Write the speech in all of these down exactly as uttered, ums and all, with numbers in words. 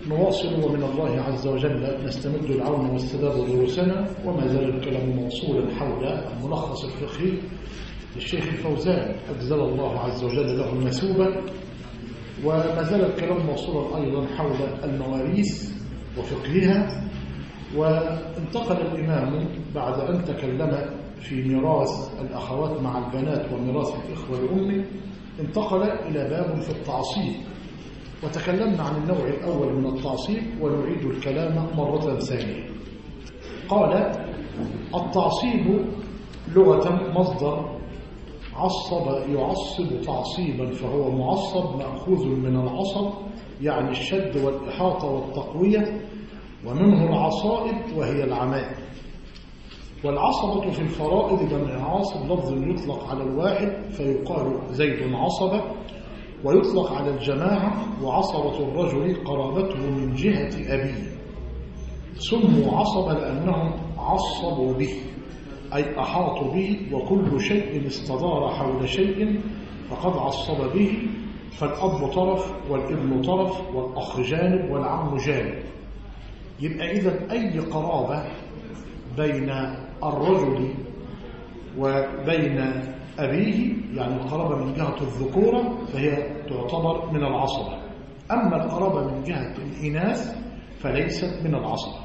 نواصل ومن الله عز وجل نستمد العون والسداد دروسنا، وما زال الكلام موصولا حول الملخص الفقهي للشيخ الفوزان أجزل الله عز وجل له المثوبة، وما زال الكلام موصولا أيضا حول المواريث وفقهها. وانتقل الإمام بعد أن تكلم في ميراث الأخوات مع البنات وميراث الإخوة لأمه، انتقل إلى باب في التعصيب، وتكلمنا عن النوع الأول من التعصيب ونعيد الكلام مرة ثانية. قال: التعصيب لغة مصدر عصب يعصب تعصيبا، فهو معصب مأخوذ من العصب يعني الشد والإحاطة والتقوية، ومنه العصائب وهي العمائم. والعصبة في الفرائض جمع عاصب، لفظ يطلق على الواحد فيقال زيد عصبة، ويطلق على الجماعة. وعصبة الرجل قرابته من جهة أبيه، سموا عصبة لأنهم عصبوا به أي أحاطوا به، وكل شيء استدار حول شيء فقد عصب به. فالأب طرف والابن طرف والأخ جانب والعم جانب. يبقى إذن أي قرابة بين الرجل وبين أبيه، يعني القرابة من جهة الذكورة، فهي تعتبر من العصبة. أما القرابة من جهة الإناث فليست من العصبة.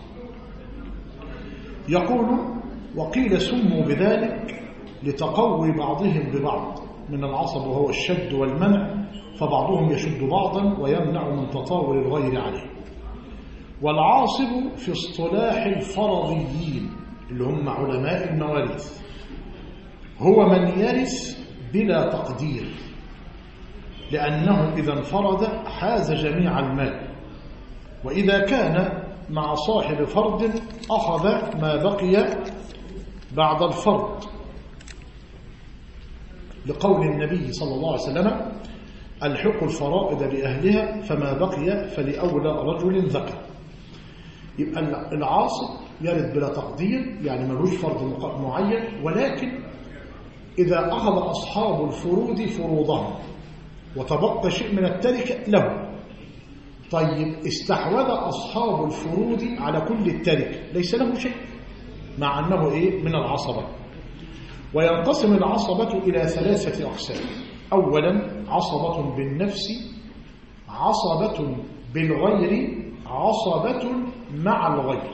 يقول: وقيل سموا بذلك لتقوي بعضهم ببعض من العصب، وهو الشد والمنع، فبعضهم يشد بعضا ويمنع من تطاول الغير عليه. والعاصب في اصطلاح الفرضيين اللي هم علماء المواريث هو من يرث بلا تقدير، لأنه إذا انفرد حاز جميع المال، وإذا كان مع صاحب فرض أخذ ما بقي بعد الفرض، لقول النبي صلى الله عليه وسلم: الحق الفرائض لأهلها فما بقي فلأولى رجل ذكر. يبقى العاصب يرث بلا تقدير، يعني ملوش فرض معين، ولكن إذا أخذ أصحاب الفروض فروضهم وتبقى شيء من التركة له، طيب استحوذ أصحاب الفروض على كل التركة ليس له شيء، مع أنه إيه؟ من العصبة. وينقسم العصبة إلى ثلاثة أقسام: أولا عصبة بالنفس، عصبة بالغير، عصبة مع الغير.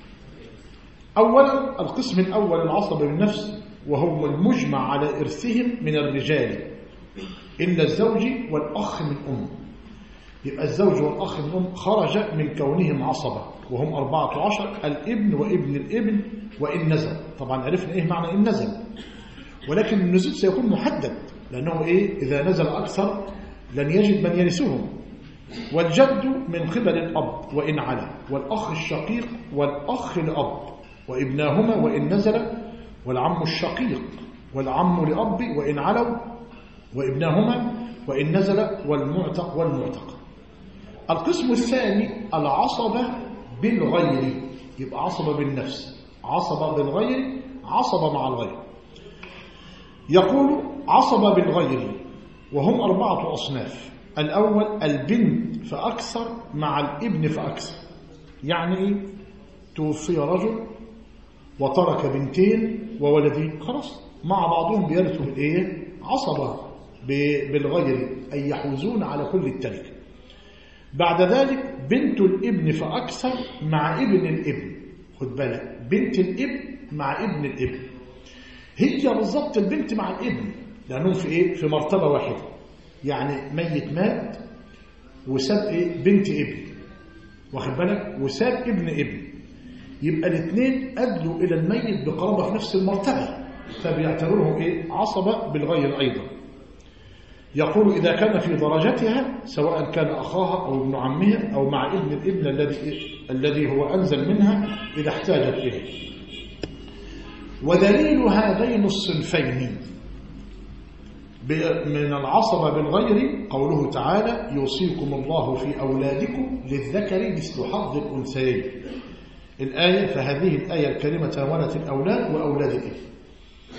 أولا القسم الأول العصبة بالنفس، وهم المجمع على إرثهم من الرجال إلا الزوج والأخ من أم. يبقى الزوج والأخ من أم خرج من كونهم عصبة، وهم أربعة عشر: الابن وابن الابن وإن نزل. طبعا عرفنا إيه معنى إن نزل، ولكن النزول سيكون محدد، لأنه إيه؟ إذا نزل أكثر لن يجد من يرثهم. والجد من قبل الأب وإن علا، والأخ الشقيق والأخ لأب وابناهما وإن نزل، والعم الشقيق والعم لأب وإن علوا وابناهما وإن نزل، والمعتق والمعتق. القسم الثاني العصبة بالغير، يبقى عصبة بالنفس، عصبة بالغير، عصبة مع الغير. يقول: عصبة بالغير وهم أربعة أصناف: الأول البنت فأكثر مع الابن فأكثر. يعني إيه؟ توفي رجل وترك بنتين وولدين، خلاص مع بعضهم بيرثوا الإيه؟ عصبة بالغير، أي يحوزون على كل التركة. بعد ذلك بنت الابن فأكثر مع ابن الابن. خد بالك، بنت الابن مع ابن الابن هي بالضبط البنت مع الابن، لأنهم في إيه؟ في مرتبة واحدة. يعني ميت مات وساب إيه؟ بنت ابن، واخد بالك، وساب ابن ابن، يبقى الاثنين أدلوا إلى الميت بقرابة في نفس المرتبة، فبيعتبرهم إيه؟ عصبة بالغير أيضا. يقول: إذا كان في درجتها سواء كان أخاها أو ابن عمها أو مع ابن الابن الذي الذي هو أنزل منها إذا احتاجت إليه. ودليل هذين الصنفين من العصبة بالغير قوله تعالى: يوصيكم الله في أولادكم للذكر مثل حظ الأنثيين. الآية، فهذه الآية الكريمة تناولت الأولاد وأولاد الابن.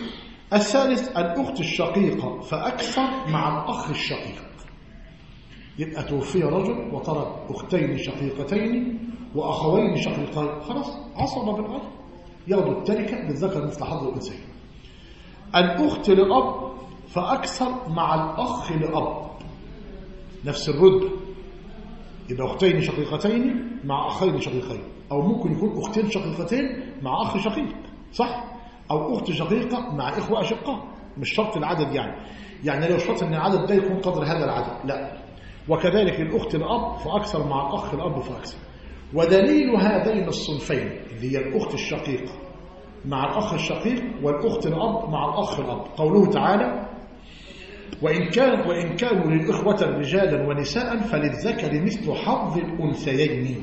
الثالث الأخت الشقيقة فأكثر مع الأخ الشقيق. يبقى توفي رجل وترك أختين شقيقتين وأخوين شقيقين، خلاص عصبة بالأرض ياخدوا التركة للذكر مثل حظ الأنثيين. الأخت لأب فأكثر مع الأخ لأب نفس الرتبة، يبقى أختين شقيقتين مع أخين شقيقين، أو ممكن يكون أختين شقيقتين مع أخ شقيق، صح؟ أو أخت شقيقة مع إخوة أشقاء، مش شرط العدد يعني يعني لو شرط أن العدد ده يكون قدر هذا العدد، لا. وكذلك الأخت الأب فأكثر مع الأخ الأب فأكثر. ودليل هذين الصنفين اللي هي الأخت الشقيقة مع الأخ الشقيق والأخت الأب مع الأخ الأب قوله تعالى: وإن كان وإن كانوا للإخوة رجالا ونساء فللذكر مثل حظ الأنثيين.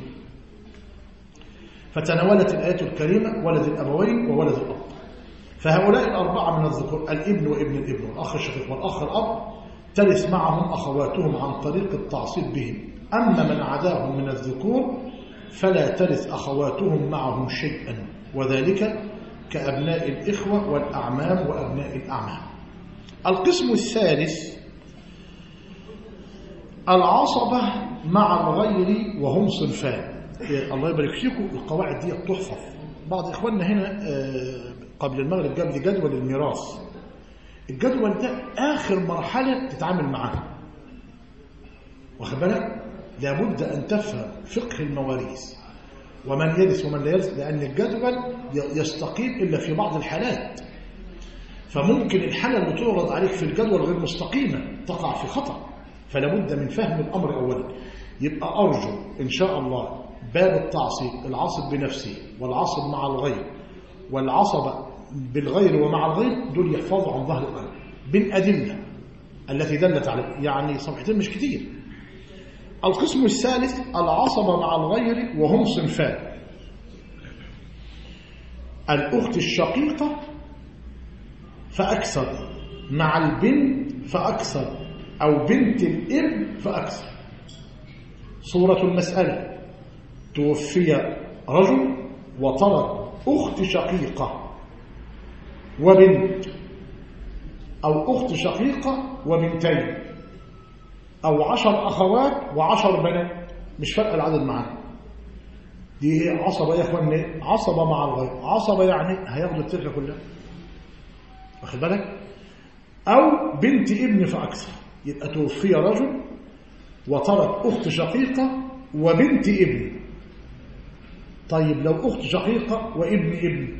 فتناولت الآية الكريمة ولد الأبوين وولد الأب، فهؤلاء الأربعة من الذكور الابن وابن الابن والأخ الشقيق والأخ الأب ترث معهم أخواتهم عن طريق التعصيب بهم. أما من عداهم من الذكور فلا ترث أخواتهم معهم شيئا، وذلك كأبناء الإخوة والأعمام وأبناء الأعمام. القسم الثالث العصبة مع الغير وهم صنفان. الله يبارك فيكم، القواعد دي تحفظ. بعض إخواننا هنا قبل المغرب جاب لي جدول الميراث. الجدول ده آخر مرحلة تتعامل معاها، واخد بالك؟ لابد أن تفهم فقه المواريث ومن يرث ومن لا يرث، لأن الجدول يستقيم إلا في بعض الحالات، فممكن الحالة اللي تعرض عليك في الجدول غير مستقيمة تقع في خطأ، فلابد من فهم الأمر أولا. يبقى أرجو إن شاء الله باب التعصيب، العصب بنفسه والعصب مع الغير والعصب بالغير ومع الغير، دول يحفظوا عن ظهر القلب بالأدلة التي دلت عليه، يعني صفحتين مش كتير. القسم الثالث العصبة مع الغير وهم صنفان: الأخت الشقيقة فأكثر مع البنت فأكثر، أو بنت الابن فأكثر. صورة المسألة: توفي رجل وترك أخت شقيقة وبنت، أو أخت شقيقة وبنتين، أو عشر أخوات وعشر بنات، مش فرق العدد معانا. دي عصبة يا إخواني، عصبة مع الغير. عصبة يعني هياخدوا التركة كلها، واخد بالك؟ أو بنت ابن فأكثر، يبقى توفي رجل وترك أخت شقيقة وبنت ابن. طيب لو أخت شقيقة وابن ابن،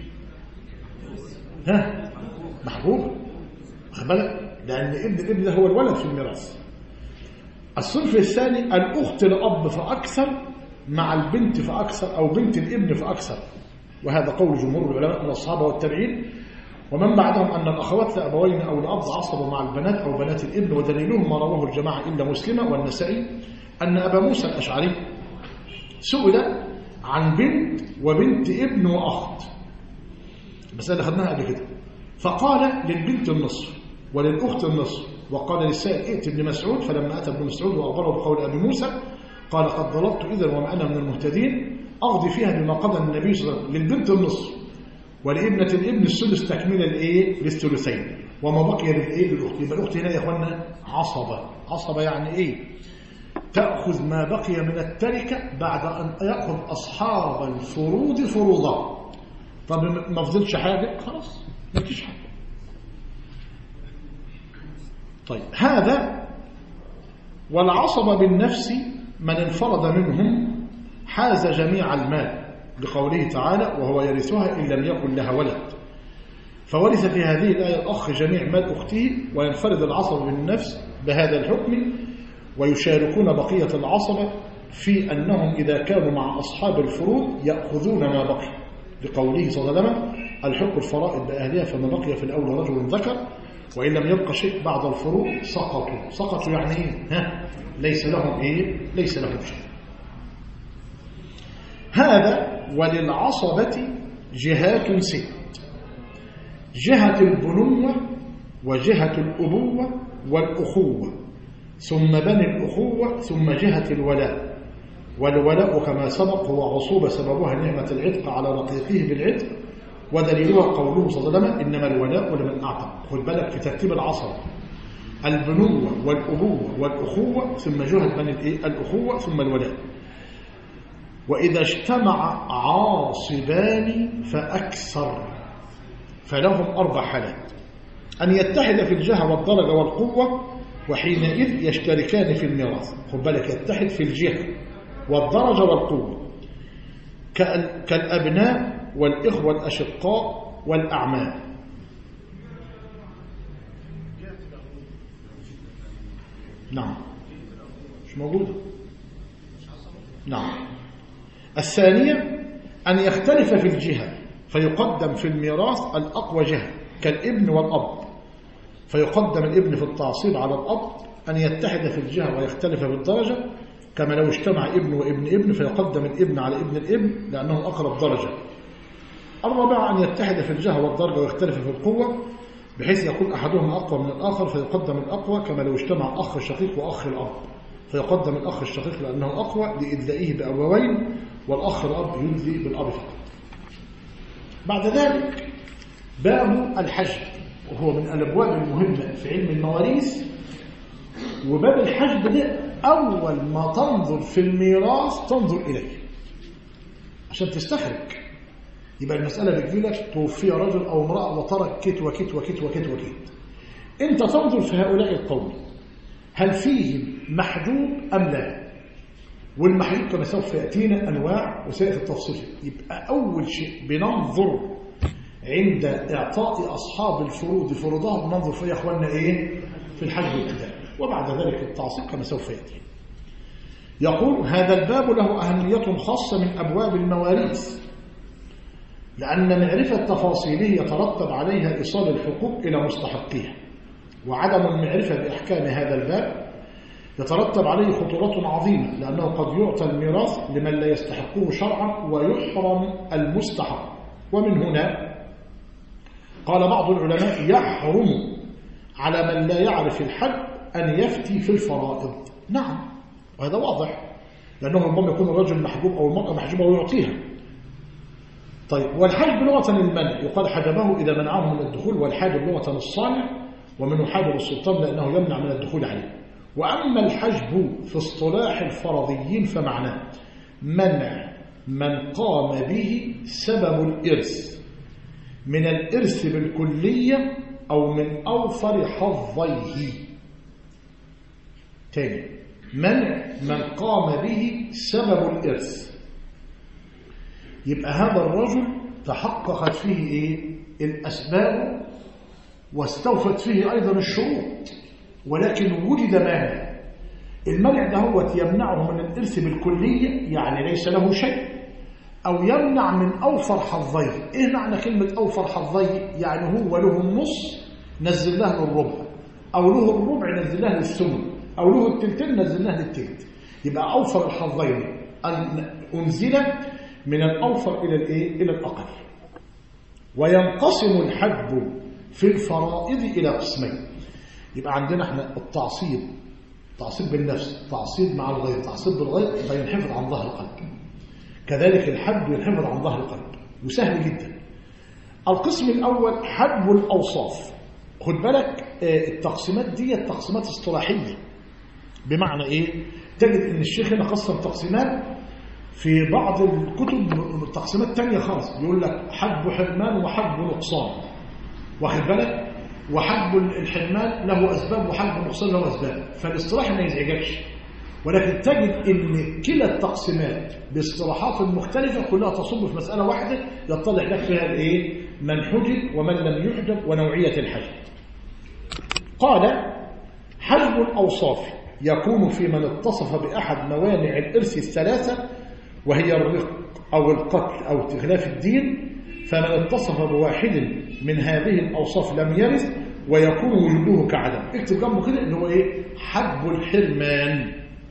ها محبوب، واخد بالك؟ لأن ابن الابن ده هو الولد في الميراث. الصنف الثاني الأخت لأب فأكثر مع البنت فأكثر، أو بنت الابن فأكثر، وهذا قول جمهور العلماء من الصحابة والتابعين ومن بعدهم أن الأخوات لأبوين أو لأب عصبوا مع البنات أو بنات الابن. ودليلهم ما رواه الجماعة إلا مسلمة والنسائي أن أبا موسى الأشعري سئل عن بنت وبنت ابن وأخت، بس اللي خدناها قبل كده، فقال للبنت النصف وللأخت النصف، وقال للسائل ائت ابن مسعود، فلما أتى ابن مسعود وأخبره بقول أبي موسى قال قد ضللت إذا وما أنا من المهتدين، أقضي فيها بما قضى النبي صلى الله عليه وسلم، للبنت النصف ولابنة الابن السدس تكميلا لإيه؟ للثلثين، وما بقي للإيه؟ للأخت. يبقى الأخت هنا يا إخوانا عصبة. عصبة يعني إيه؟ تأخذ ما بقي من التركة بعد أن يأخذ أصحاب الفروض فروضا. طب ما فضلش حاجة، خلاص ما فيش حاجة. طيب هذا. والعصبة بالنفس من انفرد منهم حاز جميع المال، لقوله تعالى وهو يرثها إن لم يكن لها ولد، فورث في هذه الآية الأخ جميع مال أخته، وينفرد العصبة بالنفس بهذا الحكم، ويشاركون بقية العصبة في أنهم إذا كانوا مع أصحاب الفروض يأخذون ما بقي، لقوله صلى الله عليه وسلم الحق الفرائض بأهلها فما بقي في الأول رجل ذكر وإن لم يبقى شيء بعد الفروض سقطوا. سقطوا يعني إيه؟ ها؟ ليس لهم إيه؟ ليس لهم شيء. هذا. وللعصبة جهات ست: جهة البنوة وجهة الأبوة والأخوة، ثم بني الأخوة، ثم جهة الولاء. والولاء كما سبق هو عصوبة سببها نعمة العتق على رقيقه بالعتق، ودليلها قوله صلى الله عليه وسلم إنما الولاء لمن أعتق. خد بالك في ترتيب العصبة، البنوة والأبوة والأخوة ثم جهد من الأخوة ثم الولاء. وإذا اجتمع عاصبان فأكثر فلهم أربع حالات: أن يتحد في الجهة والدرجة والقوة وحينئذ يشتركان في الميراث. خد بالك، يتحد في الجهة والدرجة والقوة كالأبناء والإخوة الأشقاء والأعمام. نعم، مش موجودة. نعم. الثانية أن يختلف في الجهة فيقدم في الميراث الأقوى جهة كالابن والأب، فيقدم الابن في التعصيب على الأب. أن يتحد في الجهة ويختلف في الدرجة كما لو اجتمع ابن وابن ابن فيقدم الابن على ابن الابن لأنه أقرب درجة. الرابعة أن يتحد في الجهة والدرجة ويختلف في القوة بحيث يكون أحدهما أقوى من الآخر فيقدم الأقوى كما لو اجتمع أخ شقيق وأخ الأب فيقدم الأخ الشقيق لأنه أقوى لإدلائه بأبوين، والأخ الأب يدلي بالأب فقط. بعد ذلك باب الحجب، وهو من الأبواب المهمة في علم المواريث. وباب الحجب ده أول ما تنظر في الميراث تنظر إليه عشان تستخرج. يبقى المسألة بتجيلك توفي رجل أو امرأة وترك كت وكت وكت وكت وكت، أنت تنظر في هؤلاء القوم هل فيهم محجوب أم لا، والمحجوب كما سوف يأتينا أنواع وسائل التفصيل. يبقى أول شيء بننظر عند إعطاء أصحاب الفروض فروضها بننظر فيها أخواننا إيه؟ في الحجب والابتداء، وبعد ذلك التعصيب كما سوف يأتي. يقول: هذا الباب له أهمية خاصة من أبواب المواريث، لأن معرفة تفاصيله يترتب عليها إيصال الحقوق إلى مستحقيها، وعدم المعرفة بأحكام هذا الباب يترتب عليه خطورة عظيمة، لأنه قد يعطى الميراث لمن لا يستحقه شرعا ويحرم المستحق. ومن هنا قال بعض العلماء: يحرم على من لا يعرف الحد أن يفتي في الفرائض. نعم، وهذا واضح، لأنه ربما يكون الرجل محجوب أو المرأة محجوبة ويعطيها. طيب، والحجب لغة المنع، يقال حجبه إذا منعه من الدخول، والحاجب لغة الصانع، ومنه حاجب السلطان لأنه يمنع من الدخول عليه. وأما الحجب في اصطلاح الفرضيين فمعناه منع من قام به سبب الإرث من الإرث بالكلية أو من أوفر حظيه. تاني، منع من قام به سبب الإرث. يبقى هذا الرجل تحققت فيه إيه؟ الأسباب واستوفت فيه أيضا الشروط، ولكن وجد مانع. المنع ده هو يمنعه من الإرث بالكلية، يعني ليس له شيء، أو يمنع من أوفر حظيه. إيه معنى كلمة أوفر حظيه؟ يعني هو له النص نزل له الربع، أو له الربع نزل له الثمن، أو له التلتين نزل له التلت. يبقى أوفر الحظين أنزل من الأوفر إلى الإيه؟ إلى الأقل. وينقسم الحجب في الفرائض إلى قسمين. يبقى عندنا احنا التعصيب، تعصيب بالنفس، تعصيب مع الغير، تعصيب بالغير فينحفظ عن ظهر القلب. كذلك الحجب ينحفظ عن ظهر القلب، وسهل جدا. القسم الأول حجب الأوصاف. خد بالك التقسيمات دي تقسيمات اصطلاحية، بمعنى إيه؟ تجد إن الشيخ هنا قسم تقسيمات في بعض الكتب تقسيمات تانية خالص، يقول لك حجب حرمان وحجب نقصان، واخد بالك؟ وحجب الحرمان له أسباب وحجب النقصان له أسباب، فالاصطلاح ما يزعجكش، ولكن تجد إن كلا التقسيمات باصطلاحات مختلفة كلها تصب في مسألة واحدة يتضح لك فيها الإيه؟ من حجب ومن لم يحجب ونوعية الحجب. قال: حجب الأوصاف يكون في من اتصف بأحد موانع الإرث الثلاثة، وهي الرق أو القتل أو استخلاف الدين، فمن اتصف بواحد من هذه الأوصاف لم يرث ويكون وجوده كعدم. اكتب جنبه كده اللي هو إيه؟ حجب الحرمان.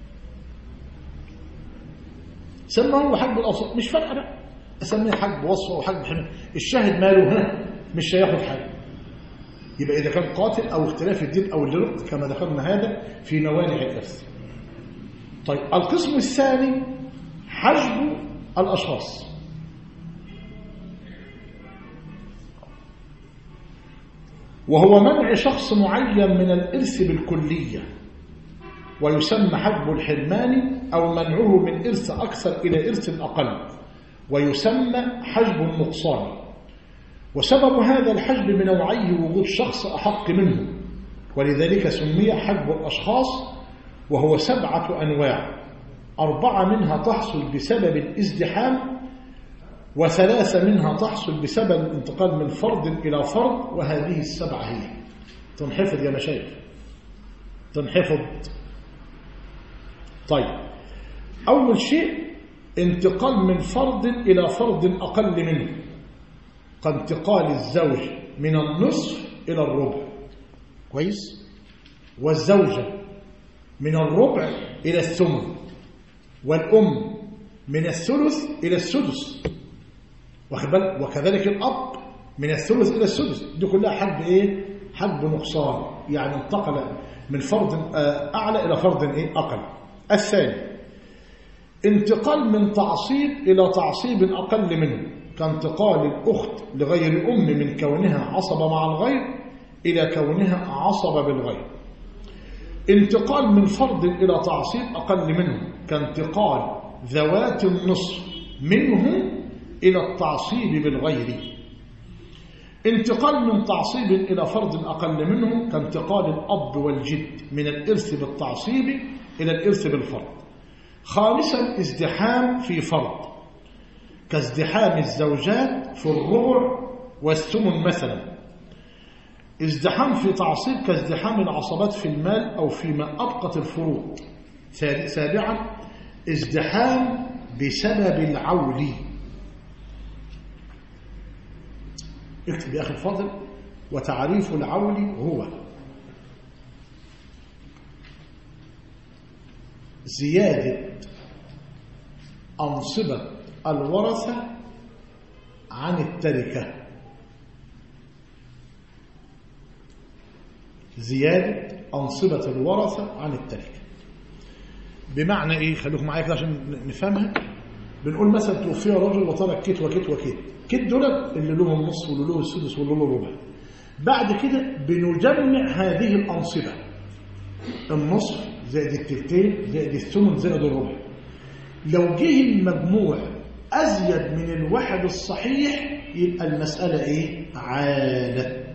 سماه حجب الأوصاف، مش فارقة بقى أسميه حجب وصف أو حجب حرمان، الشاهد ماله ها مش هياخد حاجة. يبقى إذا كان قاتل أو اختلاف الدين أو الرق كما ذكرنا هذا في موانع الإرث. طيب، القسم الثاني حجب الأشخاص. وهو منع شخص معين من الإرث بالكلية، ويسمى حجب الحرمان، أو منعه من إرث أكثر إلى إرث أقل، ويسمى حجب النقصان. وسبب هذا الحجب بنوعيه وجود شخص أحق منه، ولذلك سمي حجب الأشخاص، وهو سبعة أنواع، أربعة منها تحصل بسبب الازدحام، وثلاثة منها تحصل بسبب الانتقال من فرد إلى فرد، وهذه السبعة هي تنحفظ يا مشايخ، تنحفظ. طيب، أول شيء انتقال من فرد إلى فرد أقل منه، كانتقال الزوج من النصف إلى الربع، كويس، والزوجة من الربع إلى الثمن، والأم من الثلث إلى السدس، وكذلك الأب من الثلث إلى السدس. دي كلها حجب إيه؟ حجب نقصان، يعني انتقل من فرد أعلى إلى فرد إيه؟ أقل. الثاني انتقال من تعصيب إلى تعصيب أقل منه، كانتقال الأخت لغير الأم من كونها عصبة مع الغير إلى كونها عصبة بالغير. انتقال من فرد إلى تعصيب أقل منه، كانتقال ذوات النصف منه إلى التعصيب بالغير. انتقال من تعصيب إلى فرد أقل منه، كانتقال الأب والجد من الإرث بالتعصيب إلى الإرث بالفرد. خامسا ازدحام في فرد، كازدحام الزوجات في الربع والثمن مثلا. ازدحام في تعصيب كازدحام العصبات في المال أو فيما أبقت الفروض. سابعا ازدحام بسبب العول. اكتب يا أخي الفاضل: وتعريف العول هو زيادة أنصبة الورثة عن التركة. زيادة أنصبة الورثة عن التركة بمعنى إيه؟ خليكم معايا كده عشان نفهمها. بنقول مثلا توفي رجل وترك كت وكت وكت، كت دول اللي لهم النصف واللي له السدس واللي له الربع. بعد كده بنجمع هذه الأنصبة، النصف زائد التلتين زائد الثمن زائد الربع. لو جه المجموع أزيد من الواحد الصحيح يبقى المسألة إيه؟ عالة.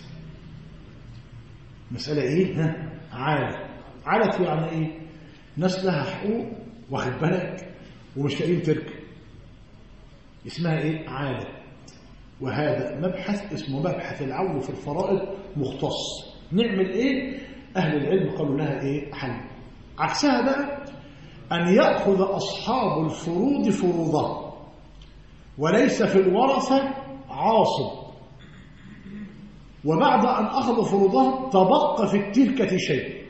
مسألة إيه؟ ها؟ عالة. عالة يعني إيه؟ ناس لها حقوق، واخد بالك، ومش لاقيين تركة، اسمها إيه؟ عالة. وهذا مبحث اسمه مبحث العول في الفرائض مختص. نعمل إيه؟ أهل العلم قالوا لها إيه؟ حل. عكسها بقى أن يأخذ أصحاب الفروض فروضا، وليس في الورثة عاصب، وبعد أن أخذ فروضها تبقى في التركة شيء،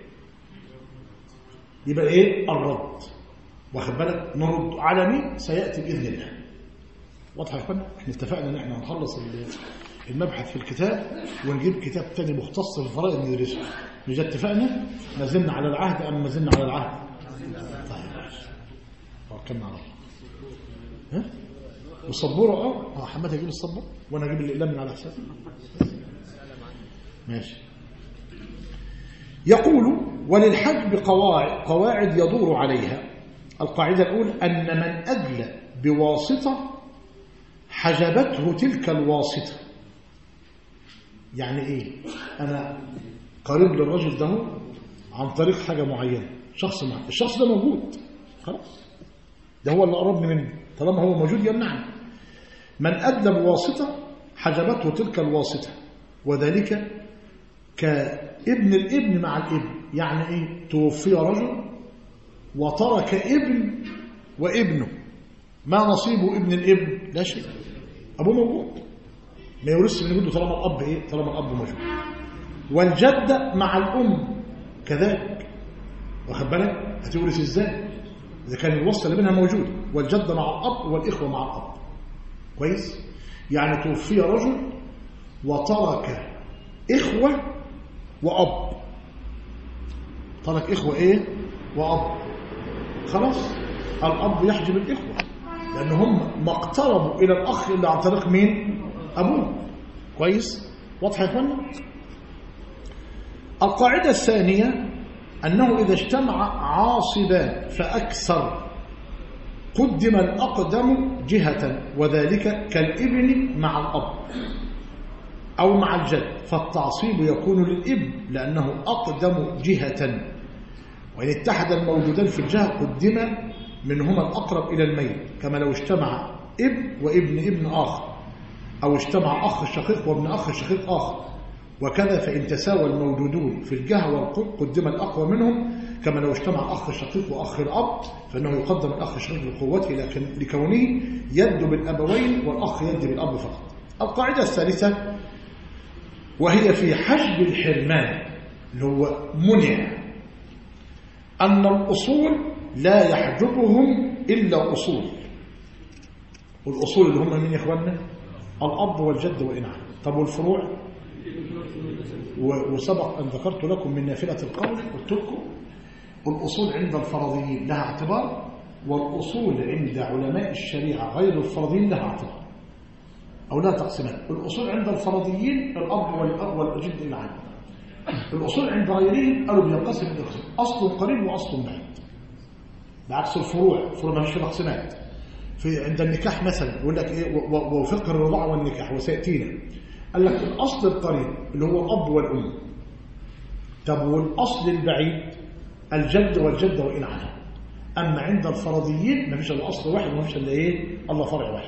يبقى إيه؟ الرد. واخد بالك؟ نرد على مين؟ سيأتي بإذن الله. واضح يا اخوانا؟ احنا اتفقنا ان احنا هنخلص المبحث في الكتاب ونجيب كتاب تاني مختص في الفرائض ندرسه. مش اتفقنا؟ ما زلنا على العهد ام ما زلنا على العهد؟ طيب توكلنا على الله. ها؟ والسبوره اه اه حماد هيجيب السبوره وانا اجيب الاقلام من على حسابي. ماشي. يقول: وللحجب قواعد قواعد يدور عليها. القاعده الاولى ان من ادلى بواسطه حجبته تلك الواسطة. يعني ايه؟ انا قريب للرجل ده عن طريق حاجة معينة، شخص معين، الشخص ده موجود خلاص، ده هو اللي قربني منه، طالما هو موجود يمنعني. من أدلى بواسطة حجبته تلك الواسطة، وذلك كابن الابن مع الابن. يعني ايه؟ توفي رجل وترك ابن وابنه، ما نصيب ابن الابن؟ لا شيء، أبوه موجود، ما يورثش من جده طالما الأب إيه؟ طالما الأب موجود. والجدة مع الأم كذلك، واخد بالك؟ هتورث إزاي؟ إذا كان الوصلة اللي بينها موجود، والجدة مع الأب والإخوة مع الأب. كويس؟ يعني توفي رجل وترك إخوة وأب، ترك إخوة إيه؟ وأب. خلاص، الأب يحجب الإخوة لأن هم ما اقتربوا إلى الأخ إلا عن طريق مين؟ أبوه. كويس؟ واضح يا إخوانا؟ القاعدة الثانية أنه إذا اجتمع عاصبان فأكثر قدم الأقدم جهة، وذلك كالابن مع الأب أو مع الجد، فالتعصيب يكون للابن لأنه أقدم جهة، وإن اتحد الموجودان في الجهة قدم منهما الأقرب إلى الميت، كما لو اجتمع ابن وابن ابن آخر، أو اجتمع أخ شقيق وابن أخ شقيق آخر، وكذا فإن تساوى الموجودون في الجهة والقرب قدم الأقوى منهم، كما لو اجتمع أخ شقيق وأخ الأب فإنه يقدم الأخ الشقيق لقوته لكونه يد بالأبوين والأخ يد بالأب فقط. القاعدة الثالثة وهي في حجب الحرمان اللي هو منع، أن الأصول لا يحجبهم إلا أصول، والأصول اللي هم من يا إخواننا الأب والجد وإنعام. طب والفروع؟ وسبق أن ذكرت لكم من نافلة القول قلت لكم الأصول عند الفرضيين لها اعتبار، والأصول عند علماء الشريعة غير الفرضيين لها اعتبار أو لها تقسيمات. الأصول عند الفرضيين الأب والأب والجد إنعام، الأصول عند غيرهم قالوا بينقسم إلى قسمين، أصل قريب وأصل بعيد، بعكس الفروع. الفروع ما فيش تقسيمات. في عند النكاح مثلا يقول لك ايه وفقه الرضاعه والنكاح وسياتينا، قال لك الاصل القريب اللي هو الاب والام. طب والاصل البعيد الجد والجد وان علا. اما عند الفرضيين ما فيش الا اصل واحد وما فيش الا ايه الله فرع واحد.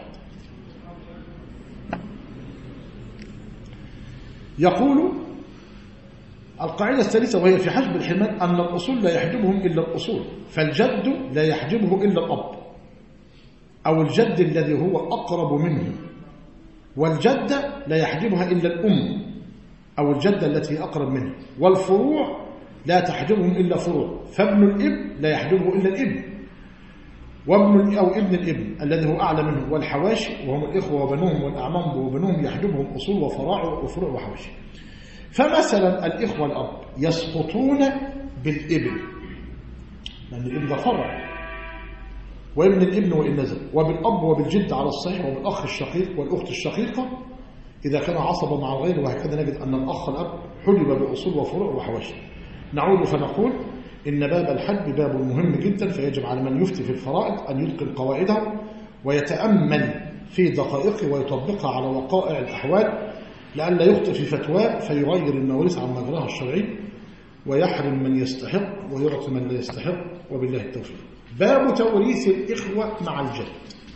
يقول القاعده الثالثه وهي في حجب الحرمان ان الاصول لا يحجبهم الا الاصول، فالجد لا يحجبه الا الاب أو الجد الذي هو أقرب منه، والجدة لا يحجبها إلا الأم أو الجدة التي أقرب منه، والفروع لا تحجبهم إلا فروع، فابن الابن لا يحجبه إلا الابن، وابن أو ابن الابن الذي هو أعلى منه، والحواشي وهم الإخوة وبنوهم والأعمام وبنوهم يحجبهم أصول وفراع وفروع وحواشي. فمثلا الإخوة الأب يسقطون بالابن لأن الابن ده فرع، وابن الابن وإن نزل، وبالأب وبالجد على الصحيح، وبالأخ الشقيق والأخت الشقيقة إذا كان عصبا مع الغير، وهكذا نجد أن الأخ الأب حجب بأصول وفروع وحواشي. نعود فنقول إن باب الحجب باب مهم جدا، فيجب على من يفتي في الفرائض أن يتقن قواعده ويتأمل في دقائقه ويطبقها على وقائع الأحوال، لئلا يخطئ في فتواه فيغير المواريث عن مجراها الشرعي ويحرم من يستحق ويعطي من لا يستحق، وبالله التوفيق. باب توريث الإخوة مع الجد.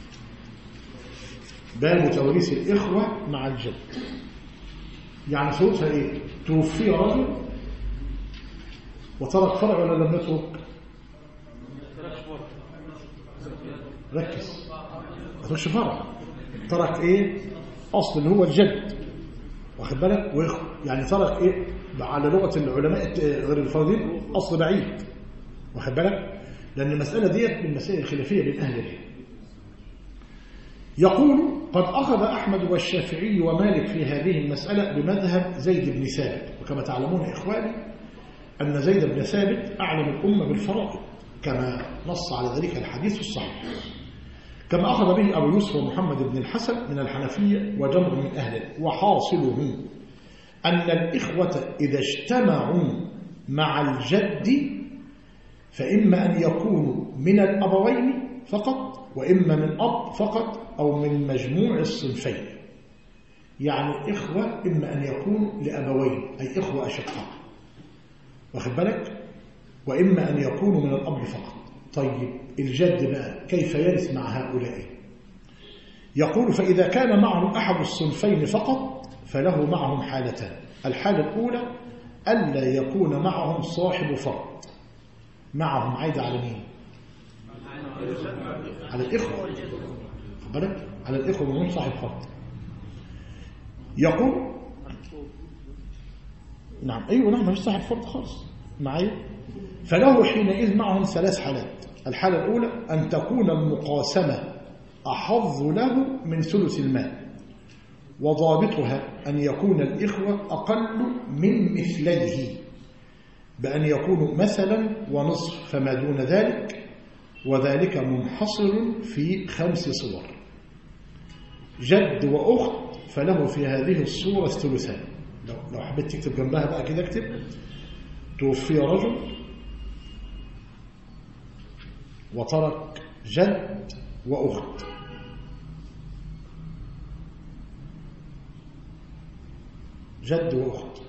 باب توريث الإخوة مع الجد يعني صوتها إيه؟ توفي رجل وترك فرع ولا لم يترك؟ ركز، ما تركش فرع، ترك إيه؟ أصل اللي هو الجد، واخد بالك؟ وإخوة يعني ترك إيه؟ على لغة العلماء غير الفاضلين أصل بعيد، واخد بالك؟ لأن المسألة ديت من المسائل الخلافية بين أهل العلم. يقول قد أخذ أحمد والشافعي ومالك في هذه المسألة بمذهب زيد بن ثابت، وكما تعلمون إخواني أن زيد بن ثابت أعلم الأمة بالفرائض كما نص على ذلك الحديث الصحيح، كما أخذ به أبو يوسف ومحمد بن الحسن من الحنفية وجمع من أهله. وحاصله أن الإخوة إذا اجتمعوا مع الجد فإما أن يكونوا من الأبوين فقط، وإما من أب فقط، أو من مجموع الصنفين. يعني إخوة إما أن يكونوا لأبوين أي إخوة أشقاء، واخد بالك؟ وإما أن يكونوا من الأب فقط. طيب الجد بقى كيف يرث مع هؤلاء؟ يقول فإذا كان معهم أحد الصنفين فقط فله معهم حالتان. الحالة الأولى ألا يكون معهم صاحب فرد. معهم عايدة على مين؟ على الإخوة، بالك؟ على الإخوة وهم صاحب فرد. يقول نعم أيوة نعم مش صاحب فرد خالص معي. فله حينئذ معهم ثلاث حالات. الحالة الأولى أن تكون المقاسمة أحظ له من ثلث المال، وضابطها أن يكون الإخوة أقل من مثليه بأن يكونوا مثلا ونصف فما دون ذلك، وذلك منحصر في خمس صور. جد وأخت فله في هذه الصورة الثلثان. لو لو حبيت تكتب جنبها بقى كده اكتب توفي رجل وترك جد وأخت، جد وأخت،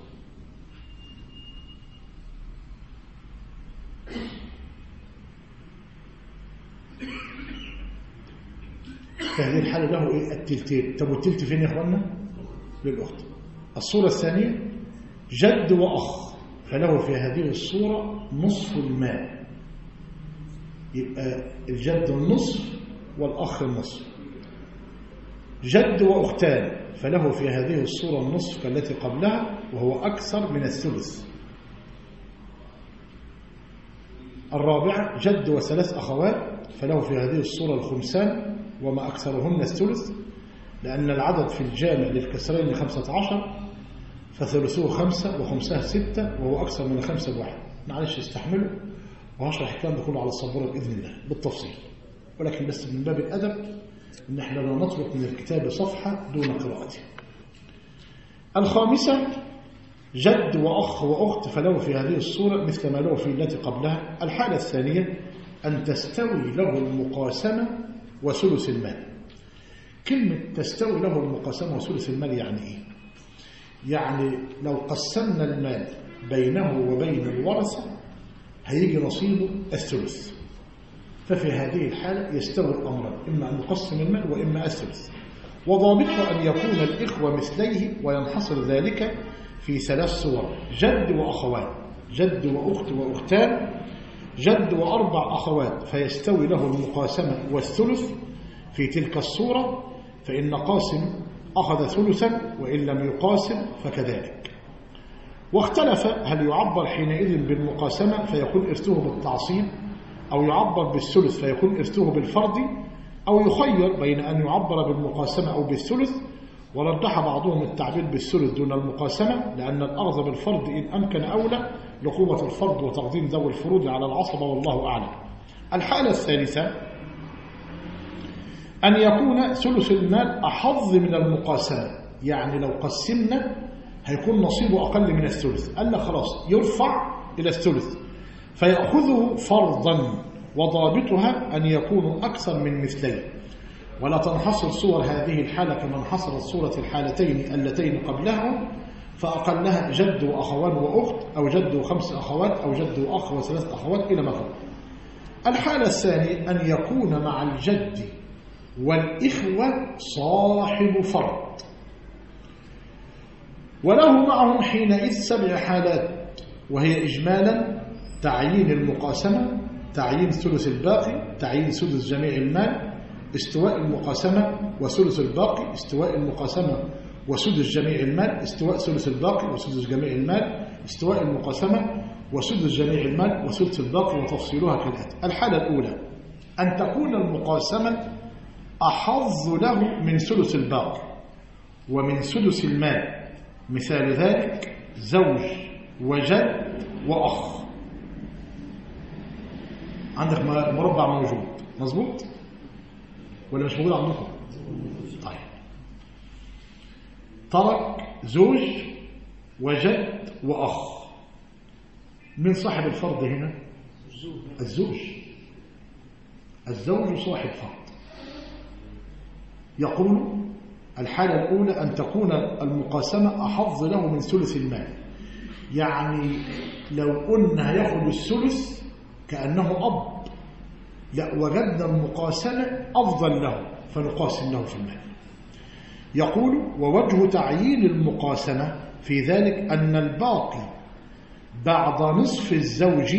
في هذه الحالة له إيه؟ التلتين. طب والتلت فين يا إخوانا؟ للأخت. الصورة الثانية جد وأخ، فله في هذه الصورة نصف المال، يبقى الجد النصف والأخ النصف. جد وأختان، فله في هذه الصورة النصف كالتي قبلها وهو أكثر من الثلث. الرابعة جد وثلاث أخوات، فله في هذه الصورة الخمسان وما أكثرهن الثلث، لأن العدد في الجامع للكسرين خمسة عشر، فثلثوه خمسة وخمسها ستة وهو أكثر من خمسة بواحد. معلش استحملوا وهشرح الكلام ده كله على السبورة بإذن الله بالتفصيل، ولكن بس من باب الأدب إن احنا لا نطلق من الكتاب صفحة دون قراءته. الخامسة جد وأخ وأخت، فله في هذه الصورة مثل ما له في التي قبلها. الحالة الثانية أن تستوي له المقاسمة وثلث المال. كلمة تستوي له المقاسمة وثلث المال يعني إيه؟ يعني لو قسمنا المال بينه وبين الورثة هيجي نصيبه الثلث، ففي هذه الحالة يستوي الأمر، إما أن نقسم المال وإما الثلث. وضابطه أن يكون الإخوة مثليه، وينحصر ذلك في ثلاث صور: جد وأخوات، جد وأخت وأختان، جد وأربع أخوات، فيستوي له المقاسمة والثلث في تلك الصورة، فإن قاسم أخذ ثلثا وإن لم يقاسم فكذلك. واختلف هل يعبر حينئذ بالمقاسمة فيكون إرثه بالتعصيب، أو يعبر بالثلث فيكون إرثه بالفرض، أو يخير بين أن يعبر بالمقاسمة أو بالثلث. ورجح بعضهم التعبير بالثلث دون المقاسمة، لأن الأخذ بالفرض إن أمكن أولى لقوة الفرض وتقديم ذوي الفروض على العصبة، والله أعلم. الحالة الثالثة أن يكون ثلث المال أحظ من المقاسمة، يعني لو قسمنا هيكون نصيبه أقل من الثلث، قال خلاص يرفع إلى الثلث فيأخذه فرضا. وضابطها أن يكون أكثر من مثلين، ولا تنحصر صور هذه الحالة كما انحصرت صورة الحالتين اللتين قبلها، فأقلها جد وأخوان وأخت، أو جد وخمس أخوات، أو جد وأخ وثلاث أخوات إلى ما فوق. الحالة الثانية أن يكون مع الجد والإخوة صاحب فرض، وله معهم حينئذ سبع حالات، وهي إجمالا تعيين المقاسمة، تعيين ثلث الباقي، تعيين سدس جميع المال، استواء المقاسمة وثلث الباقي، استواء المقاسمة وسدس جميع المال، استواء ثلث الباقي وسدس جميع المال، استواء المقاسمة وسدس جميع المال وثلث الباقي، وتفصيلها كالآتي. الحالة الأولى أن تكون المقاسمة أحظ له من ثلث الباقي ومن سدس المال، مثال ذلك زوج وجد وأخ. عندك مربع موجود مظبوط ولا مش موجود عندكم؟ طيب، ترك زوج وجد وأخ. من صاحب الفرض هنا؟ الزوج. الزوج صاحب فرض. يقول الحالة الأولى أن تكون المقاسمة أحظ له من ثلث المال، يعني لو قلنا هياخد الثلث كأنه أب، لا، وجدنا المقاسمة أفضل له فنقاسم له في المال. يقول ووجه تعيين المقاسمة في ذلك أن الباقي بعد نصف الزوج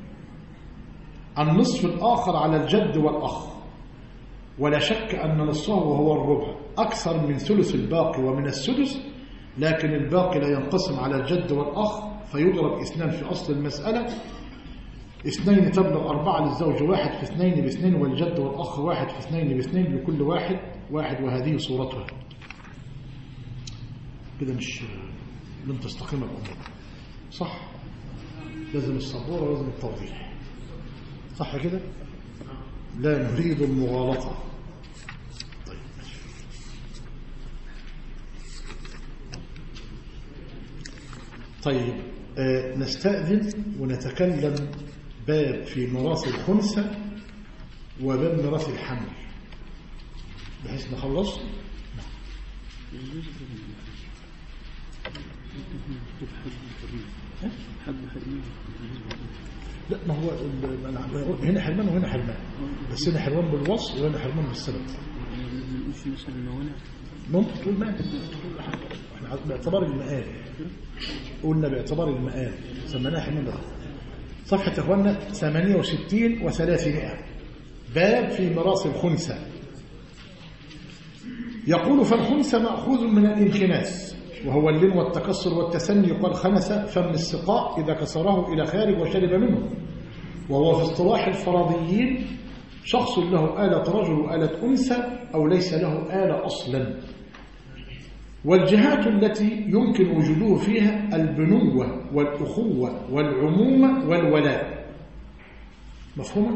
النصف الآخر على الجد والأخ، ولا شك أن نصفه وهو الربع أكثر من ثلث الباقي ومن السدس، لكن الباقي لا ينقسم على الجد والأخ، فيضرب اثنان في أصل المسألة، اثنين تبلغ أربعة للزوج، واحد في اثنين باثنين، والجد والأخ واحد في اثنين باثنين، لكل واحد واحد، وهذه صورتها. كده مش لم تستقيم الأمور، صح؟ لازم الصبورة ولازم التوضيح، صح كده؟ لا نريد المغالطة. طيب طيب آه نستأذن ونتكلم باب في ميراث الخنثى وباب ميراث الحمل بحيث نخلص. لا ما هو هنا حرمان وهنا حرمان، بس هنا حرمان بالوصف وهنا حرمان بالسبب. ممكن تقول مال، احنا باعتبار المآل قلنا باعتبار المآل سميناها حرمان ده. صفحة اخواننا ثمانية وستين وثلاثمائة باب في ميراث الخنثى. يقول فالخنثى مأخوذ من الانخناث وهو اللين والتكسر والتسني، يقال خنث فم السقاء إذا كسره إلى خارج وشرب منه، وهو في اصطلاح الفرضيين شخص له آلة رجل وآلة أنثى أو ليس له آلة أصلا. والجهات التي يمكن وجوده فيها البنوة والأخوة والعمومة والولاء. مفهومة؟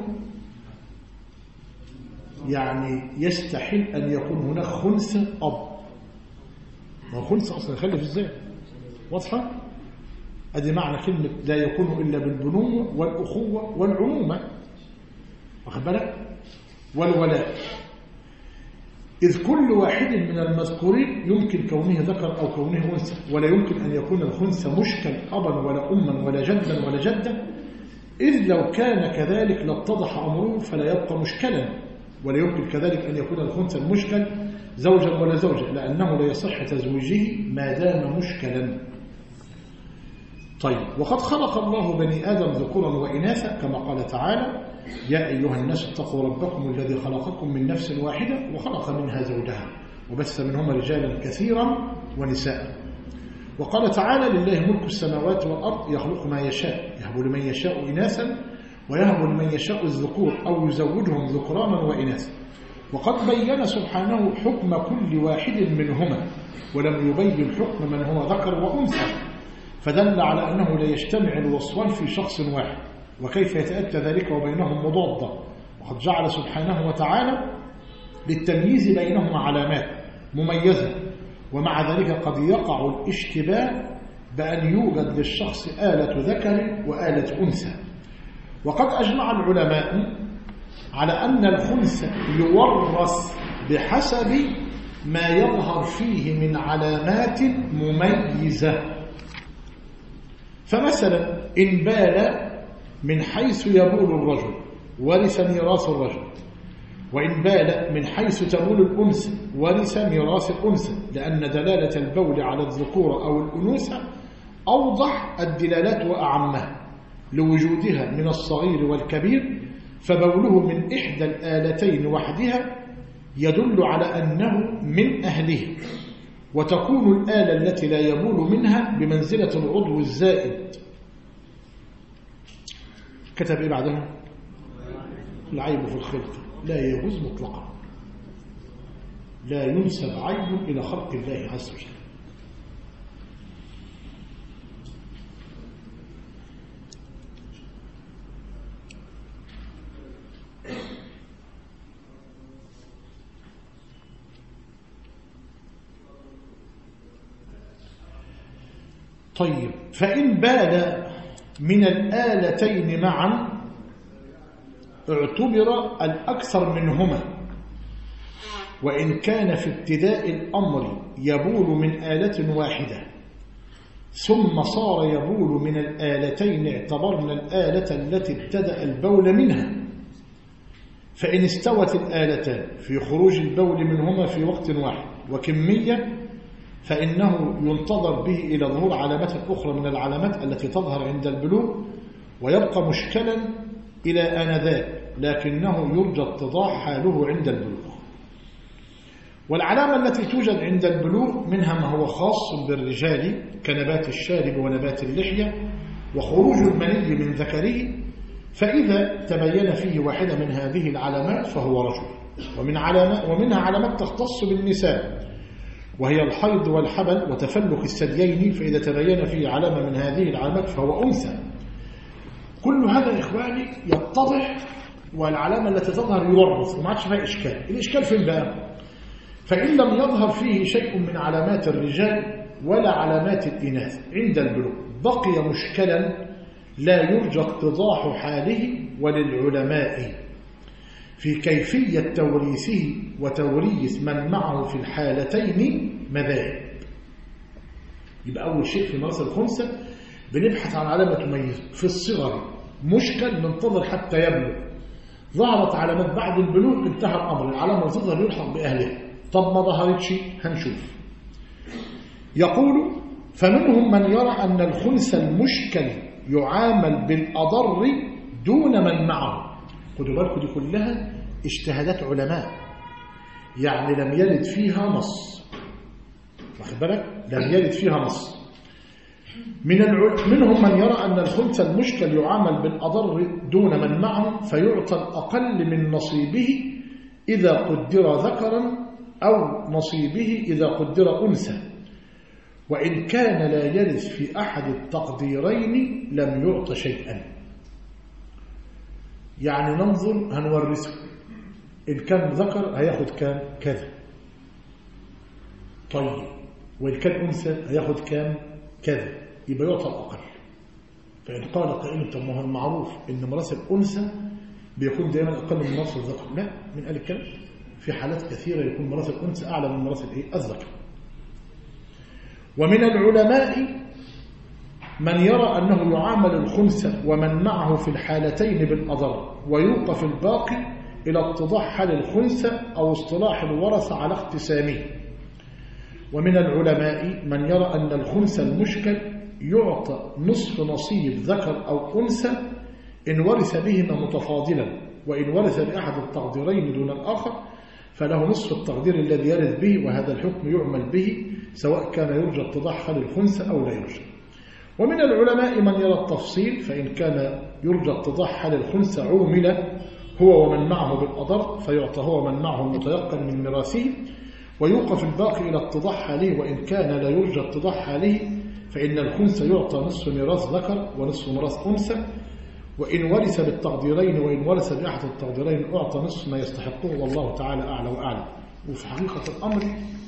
يعني يستحيل أن يكون هناك خنثى أب، ما هو خنثى أصلا يخلف إزاي؟ واضحة؟ أدي معنى كلمة لا يكون إلا بالبنوة والأخوة والعمومة، واخد بالك؟ والولاء، إذ كل واحد من المذكورين يمكن كونه ذكر أو كونه أنثى، ولا يمكن أن يكون الخنثى مشكل أبا ولا أما ولا جدا ولا جدة، إذ لو كان كذلك لاتضح أمره فلا يبقى مشكلا، ولا يمكن كذلك أن يكون الخنثى المشكل زوجا ولا زوجة، لأنه لا يصح تزويجه ما دام مشكلا. طيب، وقد خلق الله بني آدم ذكورا وإناثا كما قال تعالى يا أيها الناس اتقوا ربكم الذي خلقكم من نفس واحدة وخلق منها زوجها وبث منهما رجالا كثيرا ونساء. وقال تعالى لله ملك السماوات والأرض يخلق ما يشاء يهب لمن يشاء إناثا ويهب لمن يشاء الذكور أو يزوجهم ذكرانا وإناثا. وقد بين سبحانه حكم كل واحد منهما ولم يبين حكم من هو ذكر وأنثى، فدل على أنه لا يجتمع الوصفان في شخص واحد، وكيف يتأتى ذلك وبينهم مضادة. وقد جعل سبحانه وتعالى للتمييز بينهما علامات مميزة، ومع ذلك قد يقع الاشتباه بأن يوجد للشخص آلة ذكر وآلة أنثى. وقد أجمع العلماء على أن الخنثى يورث بحسب ما يظهر فيه من علامات مميزة. فمثلا إن بال من حيث يبول الرجل ورث ميراث الرجل، وإن بال من حيث تبول الأنثى ورث ميراث الأنثى، لأن دلالة البول على الذكورة أو الأنوثة أوضح الدلالات وأعمها لوجودها من الصغير والكبير، فبوله من إحدى الآلتين وحدها يدل على أنه من أهله، وتكون الآلة التي لا يبول منها بمنزلة العضو الزائد. كتب إيه بعدها؟ العيب في الخلق لا يجوز مطلقا، لا ينسب عيب إلى خلق الله عز وجل. طيب، فإن بال من الآلتين معا اعتبر الأكثر منهما، وإن كان في ابتداء الأمر يبول من آلة واحدة ثم صار يبول من الآلتين اعتبرنا الآلة التي ابتدأ البول منها. فإن استوت الآلتان في خروج البول منهما في وقت واحد وكمية، فإنه ينتظر به إلى ظهور علامات أخرى من العلامات التي تظهر عند البلوغ، ويبقى مشكلا إلى آنذاك، لكنه يرجى اتضاح حاله عند البلوغ. والعلامة التي توجد عند البلوغ منها ما هو خاص بالرجال كنبات الشارب ونبات اللحية وخروج المني من ذكره، فإذا تبين فيه واحدة من هذه العلامات فهو رجل. ومن علامة ومنها علامات تختص بالنساء، وهي الحيض والحبل وتفلق الثديين، فإذا تبين فيه علامة من هذه العلامات فهو أنثى. كل هذا إخواني يتضح، والعلامة التي تظهر يورث وما عادش فيها إشكال. الإشكال فين بقى؟ فإن لم يظهر فيه شيء من علامات الرجال ولا علامات الإناث عند البلوغ، بقي مشكلا لا يرجى اتضاح حاله، وللعلماء في كيفية توريثه وتوريث من معه في الحالتين مذاهب. يبقى أول شيء في ميراث الخنثى بنبحث عن علامة تميز. في الصغر مشكل ننتظر حتى يبلغ، ظهرت علامات بعد البلوغ انتهى الأمر، العلامة تظهر يلحق بأهلها. طب ما ظهرتش هنشوف. يقول فمنهم من يرى أن الخنثى المشكل يعامل بالأضر دون من معه. خدوا بالكم دي كلها اجتهادات علماء، يعني لم يرد فيها نص، واخد بالك؟ لم يرد فيها نص. من الع... منهم من يرى أن الخنثى المشكل يعامل بالأضر دون من معه، فيعطى الأقل من نصيبه إذا قدر ذكرا أو نصيبه إذا قدر أنثى، وإن كان لا يرث في أحد التقديرين لم يعط شيئا. يعني ننظر هنورثه، إن كان ذكر هياخد كام كذا، طيب وإن كان أنثى هياخد كام كذا، يبقى يعطى الأقل. فإن قال قائل طب ما هو المعروف إن ميراث الأنثى بيكون دائما أقل من ميراث الذكر. لا، من قال الكلام؟ في حالات كثيرة يكون ميراث الأنثى أعلى من ميراث الذكر. ومن العلماء من يرى أنه يعامل الخنثى ومن معه في الحالتين بالأضر، ويوقف الباقي إلى اتضاح حال الخنثى أو اصطلاح الورثة على اقتسامه. ومن العلماء من يرى أن الخنثى المشكل يعطى نصف نصيب ذكر أو أنثى إن ورث بهما متفاضلا، وإن ورث بأحد التقديرين دون الآخر فله نصف التقدير الذي يرث به، وهذا الحكم يعمل به سواء كان يرجى اتضاح حال الخنثى أو لا يرجى. ومن العلماء من يرى التفصيل، فإن كان يرجى اتضاح حال الخنثى عومل هو ومن معه بالأضر، فيعطى هو ومن معه المتيقن من ميراثه، ويوقف الباقي إلى اتضاح حاله، وإن كان لا يرجى اتضاح حاله فإن الخنثى يعطى نصف ميراث ذكر ونصف ميراث أنثى، وإن ورث بالتقديرين وإن ورث بأحد التقديرين أعطى نصف ما يستحقه، والله تعالى أعلى وأعلم. وفي حقيقة الأمر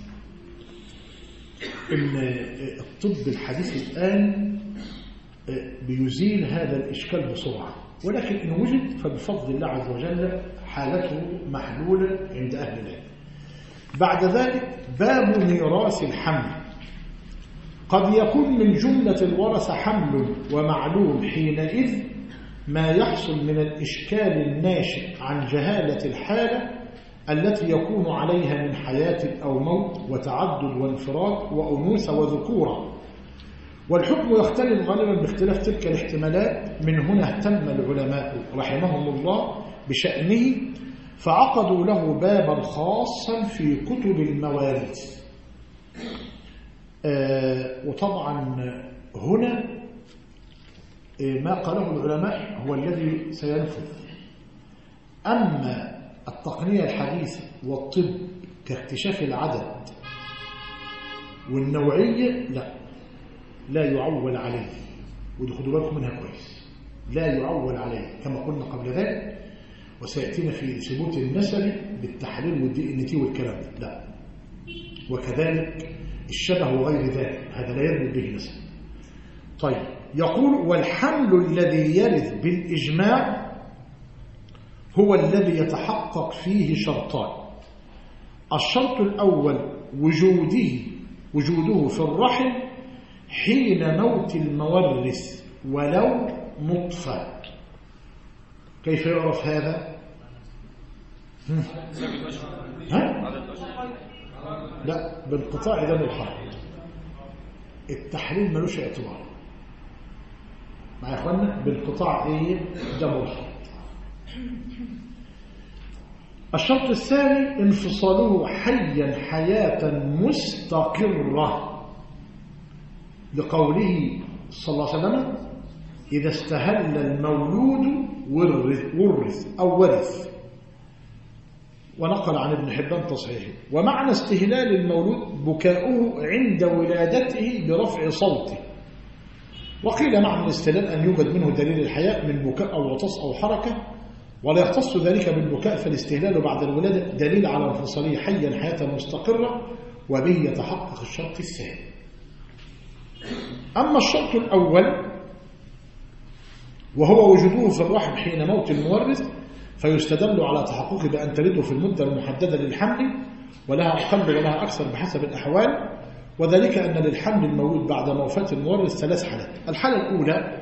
إن الطب الحديث الآن بيزيل هذا الإشكال بسرعة، ولكن إن وجد فبفضل الله عز وجل حالته محلولة عند أهل العلم. بعد ذلك باب ميراث الحمل. قد يكون من جملة الورثة حمل ومعلوم، حينئذ ما يحصل من الإشكال الناشئ عن جهالة الحالة التي يكون عليها من حياة أو موت وتعدد وانفراد وأنوثة وذكورة، والحكم يختلف غالبا باختلاف تلك الاحتمالات. من هنا اهتم العلماء رحمهم الله بشأنه، فعقدوا له بابا خاصا في كتب المواريث. آه وطبعا هنا آه ما قاله العلماء هو الذي سينفذ. أما التقنية الحديثة والطب كاكتشاف العدد والنوعية لا لا يعول عليه، ودي خدوا بالكم منها كويس، لا يعول عليه كما قلنا قبل ذلك، وسيأتينا في ثبوت النسب بالتحليل والدي ان تي والكلام ده لا، وكذلك الشبه وغير ذلك هذا لا يرد به نسب. طيب يقول والحمل الذي يرث بالإجماع هو الذي يتحقق فيه شرطان. الشرط الأول وجوده وجوده في الرحم حين موت المورث ولو نطفة. كيف يعرف هذا؟ ها؟ لا، بانقطاع دم الحيض. التحليل ملوش اعتبار مع اخواننا، بانقطاع ايه دم الحيض. الشرط الثاني انفصاله حيا حياة مستقرة، لقوله صلى الله عليه وسلم إذا استهل المولود ورث, ورث أو ورث، ونقل عن ابن حبان تصحيحه. ومعنى استهلال المولود بكاؤه عند ولادته برفع صوته. وقيل معنى الاستهلال أن يوجد منه دليل الحياة من بكاء أو عطس أو حركة، ولا يختص ذلك بالبكاء، فالاستهلال بعد الولادة دليل على انفصاله حيا حياة مستقرة، وبه يتحقق الشرط الثاني. أما الشرط الأول وهو وجوده في الرحم حين موت المورث فيستدل على تحققه بأن تلده في المدة المحددة للحمل ولها أقل ولها أكثر بحسب الأحوال، وذلك أن للحمل المولود بعد وفاة المورث ثلاث حالات. الحالة الأولى،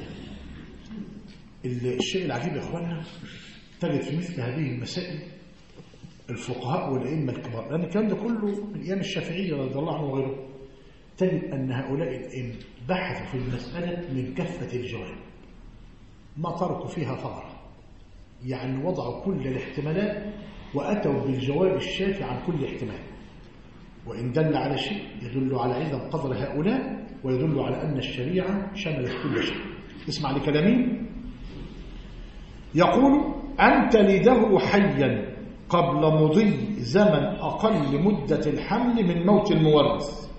الشيء العجيب يا إخواننا، تجد في مثل هذه المسائل الفقهاء والأئمة الكبار، لأن الكلام ده كله من أيام الشافعية رضي الله عنه وغيره، تجد أن هؤلاء الأئمة بحثوا في المسألة من كافة الجوانب، ما تركوا فيها ثغرة، يعني وضعوا كل الاحتمالات وأتوا بالجواب الشافي عن كل احتمال، وإن دل على شيء يدل على عدم قدر هؤلاء ويدل على أن الشريعة شملت كل شيء. اسمع لكلامي. يقول أن تلده حيا قبل مضي زمن أقل مدة الحمل من موت المورث.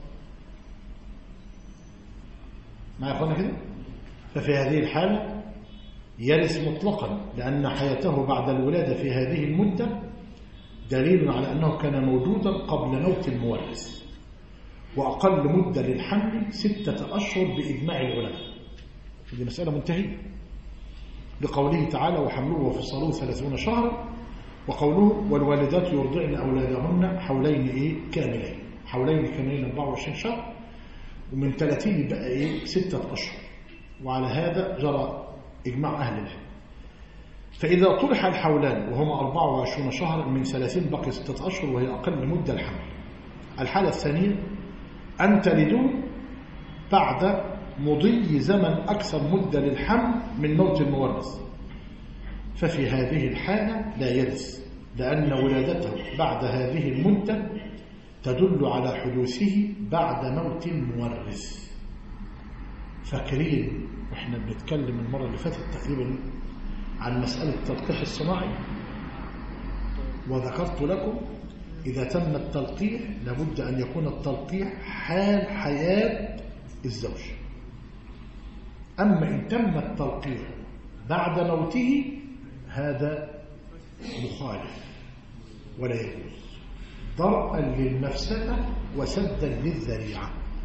ما يقولنا كده؟ ففي هذه الحالة يرث مطلقا، لأن حياته بعد الولادة في هذه المدة دليل على أنه كان موجودا قبل موت المورث. وأقل مدة للحمل ستة أشهر بإجماع العلماء. هذه مسألة منتهية لقوله تعالى وحمله وفصاله ثلاثون شهرا، وقوله والوالدات يرضعن أولادهن حولين إيه كاملين، حولين كاملين أربعة وعشرين شهر، ومن ثلاثين بقى إيه ستة أشهر، وعلى هذا جرى إجماع أهل العلم. فإذا طرح الحولان وهما أربعة وعشرين شهرا من ثلاثين بقي ستة أشهر وهي أقل مدة الحمل. الحالة الثانية أن تلدوا بعد مضي زمن أكثر مدة للحمل من موت المورث، ففي هذه الحالة لا يرث، لأن ولادته بعد هذه المدة تدل على حدوثه بعد موت المورث. فاكرين وإحنا بنتكلم المرة اللي فاتت تقريبا عن مسألة التلقيح الصناعي، وذكرت لكم إذا تم التلقيح لابد أن يكون التلقيح حال حياة الزوج. أما إن تم التلقيح بعد موته هذا مخالف ولا يجوز، درءا للمفسدة وسدا للذريعة.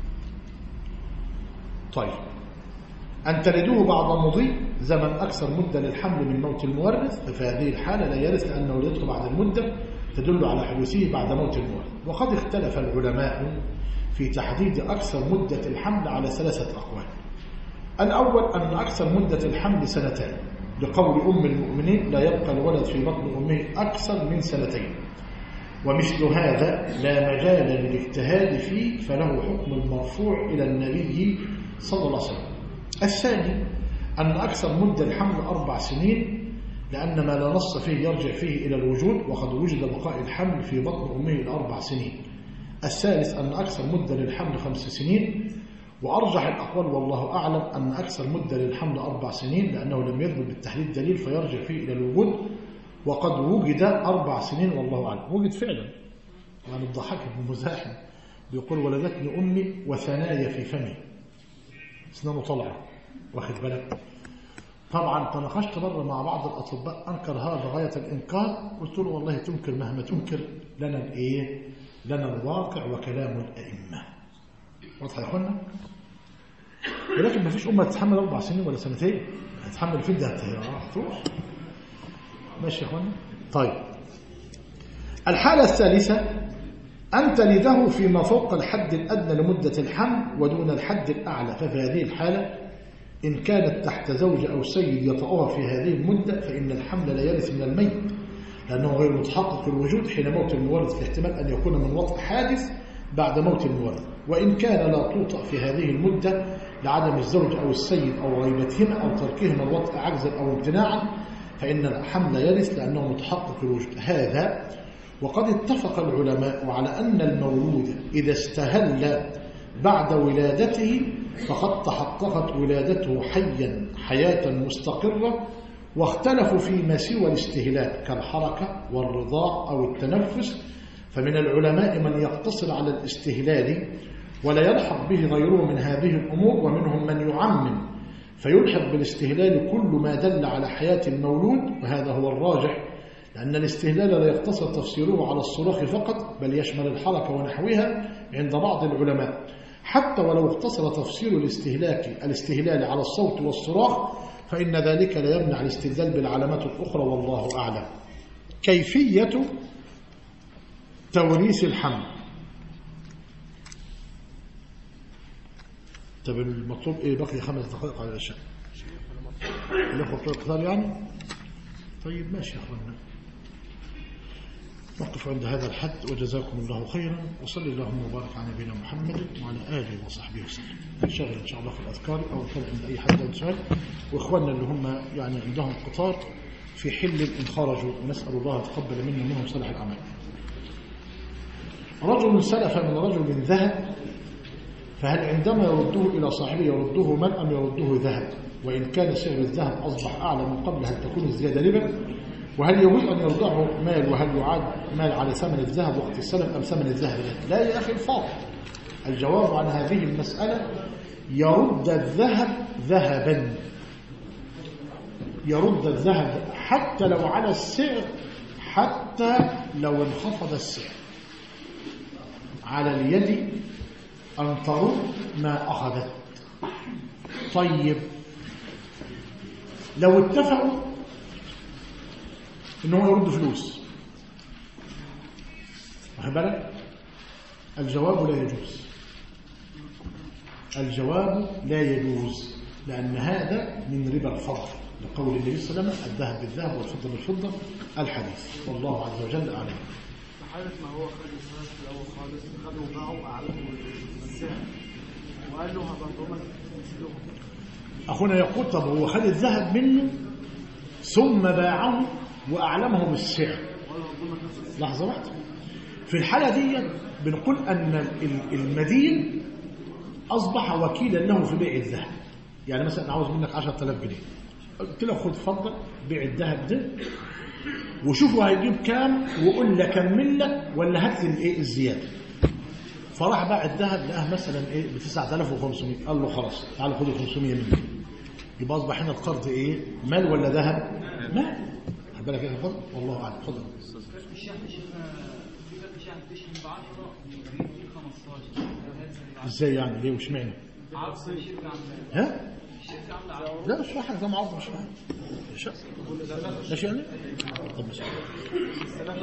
طيب، أن تلدوه بعد مضي زمن أكثر مدة للحمل من موت المورث، ففي هذه الحالة لا يرث لأن ولادته بعد المدة تدل على حدوثه بعد موت المورث. وقد اختلف العلماء في تحديد أكثر مدة الحمل على ثلاثة أقوال. الأول أن أكثر مدة الحمل سنتان، لقول أم المؤمنين لا يبقى الولد في بطن أمه أكثر من سنتين، ومثل هذا لا مجال للاجتهاد فيه، فله حكم المرفوع إلى النبي صلى الله عليه وسلم. الثاني أن أكثر مدة الحمل أربع سنين، لأن ما لا نص فيه يرجع فيه إلى الوجود، وقد وجد بقاء الحمل في بطن أمه لأربع سنين. الثالث أن أكثر مدة للحمل خمس سنين، وأرجح الأقوال والله أعلم أن أكثر مدة للحمل أربع سنين، لأنه لم يثبت بالتحديد دليل فيرجع فيه إلى الوجود، وقد وجد أربع سنين والله أعلم. وجد فعلا، يعني الضحاك بن مزاحم بيقول ولدتني أمي وثنايا في فمي، اسنانه طلعة، واخد بالك. طبعا تناقشت مرة مع بعض الأطباء أنكر هذا غاية الإنكار، قلت له والله تنكر مهما تنكر، لنا الإيه؟ لنا الواقع وكلام الأئمة. واضح يا أخوانا؟ ولكن ما فيش أمة تتحمل أربع سنين ولا سنتين، هتتحمل في ده هتروح. ماشي يا أخوانا؟ طيب، الحالة الثالثة أن تلده فيما فوق الحد الأدنى لمدة الحمل ودون الحد الأعلى، ففي هذه الحالة إن كانت تحت زوج أو سيد يطأها في هذه المدة فإن الحمل لا يرث من الميت، لأنه غير متحقق الوجود حين موت المورث، في احتمال أن يكون من وطء حادث بعد موت المورث. وإن كان لا توطأ في هذه المدة لعدم الزوج أو السيد أو غيبتهما أو تركهما الوطء عجزا أو امتناعا فإن الحمل يرث لأنه متحقق الوجود. هذا وقد اتفق العلماء على أن المولود إذا استهل بعد ولادته فقد تحققت ولادته حيا حياة مستقرة، واختلفوا فيما سوى الاستهلاك كالحركة والرضاع أو التنفس، فمن العلماء من يقتصر على الاستهلال ولا يلحق به غيره من هذه الأمور، ومنهم من يعمم فيلحق بالاستهلال كل ما دل على حياة المولود، وهذا هو الراجح، لأن الاستهلال لا يقتصر تفسيره على الصراخ فقط، بل يشمل الحركة ونحوها عند بعض العلماء، حتى ولو اقتصر تفصيل الاستهلاك الاستهلال على الصوت والصراخ فإن ذلك لا يمنع الاستدلال بالعلامات الأخرى والله أعلم. كيفية توريث الحمل. طب المطلوب ايه؟ بقي خمس دقائق على العشاء. الاخوه بتوع القتال يعني. طيب ماشي يا اخوانا، نقف عند هذا الحد وجزاكم الله خيرا، وصلي اللهم وبارك على نبينا محمد وعلى اله وصحبه وسلم. نشتغل ان شاء الله في الاذكار او طلب عند اي حد او سؤال، واخواننا اللي هم يعني عندهم قطار في حل ان خرجوا، ونسال الله يتقبل منا ومنهم صالح الاعمال. رجل سلف من رجل ذهب، فهل عندما يرده إلى صاحبه يرده مال أم يرده ذهب؟ وإن كان سعر الذهب أصبح أعلى من قبل هل تكون الزيادة ربا؟ وهل يجوز أن يرضعه مال وهل يعاد مال على ثمن الذهب وقت السلف أم ثمن الذهب؟ لا يا أخي الفاضل، الجواب عن هذه المسألة يرد الذهب ذهبا، يرد الذهب حتى لو على السعر، حتى لو انخفض السعر. على اليد أن ترد ما أخذت. طيب لو اتفقوا إنه يرد فلوس، واخد بالك؟ الجواب لا يجوز، الجواب لا يجوز، لأن هذا من ربا الفضل، لقول النبي صلى الله عليه وسلم الذهب بالذهب والفضة بالفضة الحديث، والله عز وجل أعلم. حالة ما هو خد الفلوس في الأول خالص، خدوا وباعوا وأعلموا السعر وقال له هبقوا مثلهم. أخونا يقول طب هو خد الذهب منه ثم باعه وأعلمه بالسعر. لحظة واحدة، في الحالة دي بنقول أن المدين أصبح وكيلا له في بيع الذهب. يعني مثلا أنا عاوز منك عشرة آلاف جنيه، قلت له خد فضل بيع الذهب ده وشوفوا هيجيب كام وقول لك اكمل لك ولا هات لي الايه الزياده. فراح باع الذهب لقاه مثلا ايه ب تسعة آلاف وخمسمائة، قال له خلاص تعال خد خمسمائة مني. يبقى اصبح هنا القرض ايه؟ مال ولا ذهب؟ مال. خد بالك يا فضل، والله اعلم. اتفضل. ازاي يعني؟ ليه وش معنى؟ ها؟ لا مش واحد زي ما عرض، مش واحد. ماشي يعني؟ طب ماشي.